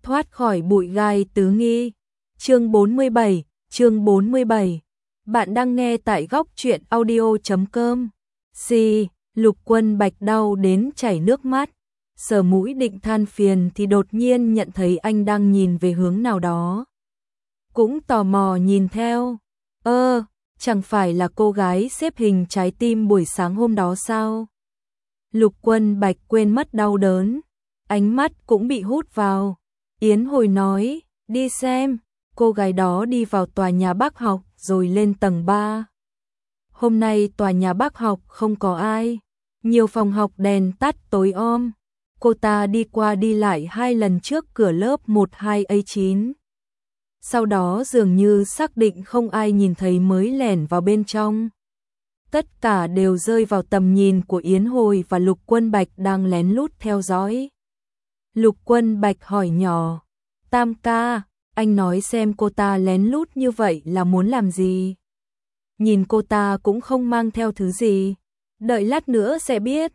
thoát khỏi bụi gai tứ nghi. Chương 47. Bạn đang nghe tại góc truyện audio.com. Lục Quân Bạch đau đến chảy nước mắt, sờ mũi định than phiền thì đột nhiên nhận thấy anh đang nhìn về hướng nào đó. Cũng tò mò nhìn theo. Chẳng phải là cô gái xếp hình trái tim buổi sáng hôm đó sao? Lục Quân Bạch quên mất đau đớn, ánh mắt cũng bị hút vào. Yến Hồi nói, đi xem. Cô gái đó đi vào tòa nhà bác học rồi lên tầng 3. Hôm nay tòa nhà bác học không có ai, nhiều phòng học đèn tắt tối om. Cô ta đi qua đi lại 2 lần trước cửa lớp 12A9. Sau đó dường như xác định không ai nhìn thấy mới lẻn vào bên trong. Tất cả đều rơi vào tầm nhìn của Yến Hồi và Lục Quân Bạch đang lén lút theo dõi. Lục Quân Bạch hỏi nhỏ, Tam ca, anh nói xem cô ta lén lút như vậy là muốn làm gì? Nhìn cô ta cũng không mang theo thứ gì, đợi lát nữa sẽ biết.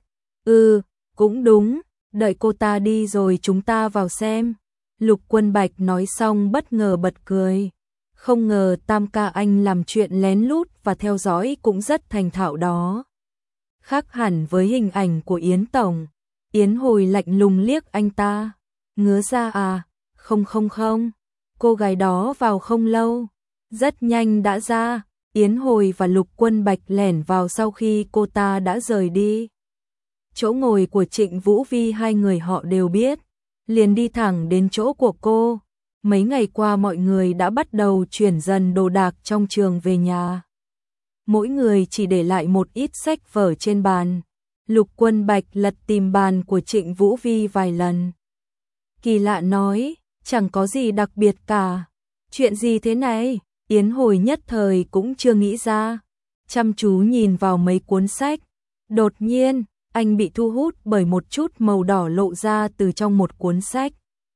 Cũng đúng, đợi cô ta đi rồi chúng ta vào xem. Lục Quân Bạch nói xong bất ngờ bật cười. Không ngờ Tam ca anh làm chuyện lén lút và theo dõi cũng rất thành thạo đó. Khác hẳn với hình ảnh của Yến Tổng. Yến Hồi lạnh lùng liếc anh ta. Ngứa ra à? Không. Cô gái đó vào không lâu, rất nhanh đã ra. Yến Hồi và Lục Quân Bạch lẻn vào sau khi cô ta đã rời đi. Chỗ ngồi của Trịnh Vũ Vi hai người họ đều biết, liền đi thẳng đến chỗ của cô. Mấy ngày qua mọi người đã bắt đầu chuyển dần đồ đạc trong trường về nhà. Mỗi người chỉ để lại một ít sách vở trên bàn. Lục Quân Bạch lật tìm bàn của Trịnh Vũ Vi vài lần. Kỳ lạ nói, chẳng có gì đặc biệt cả. Chuyện gì thế này? Yến Hồi nhất thời cũng chưa nghĩ ra. Chăm chú nhìn vào mấy cuốn sách. Đột nhiên, anh bị thu hút bởi một chút màu đỏ lộ ra từ trong một cuốn sách.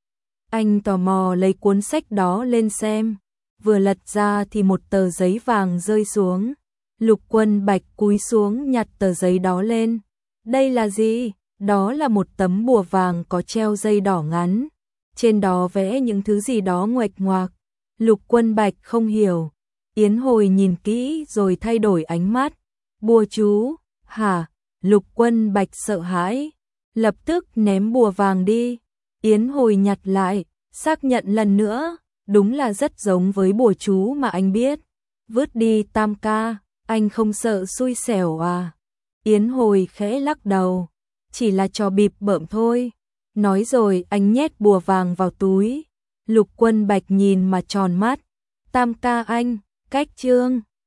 Anh tò mò lấy cuốn sách đó lên xem. Vừa lật ra thì một tờ giấy vàng rơi xuống. Lục Quân Bạch cúi xuống nhặt tờ giấy đó lên. Đây là gì? Đó là một tấm bùa vàng có treo dây đỏ ngắn. Trên đó vẽ những thứ gì đó nguệch ngoạc. Lục Quân Bạch không hiểu. Yến Hồi nhìn kỹ rồi thay đổi ánh mắt. Bùa chú? Hả? Lục Quân Bạch sợ hãi, lập tức ném bùa vàng đi. Yến Hồi nhặt lại, xác nhận lần nữa, đúng là rất giống với bùa chú mà anh biết. Vứt đi Tam ca, anh không sợ xui xẻo à? Yến Hồi khẽ lắc đầu, chỉ là trò bịp bợm thôi. Nói rồi anh nhét bùa vàng vào túi. Lục Quân Bạch nhìn mà tròn mắt. Tam ca anh, cách chương.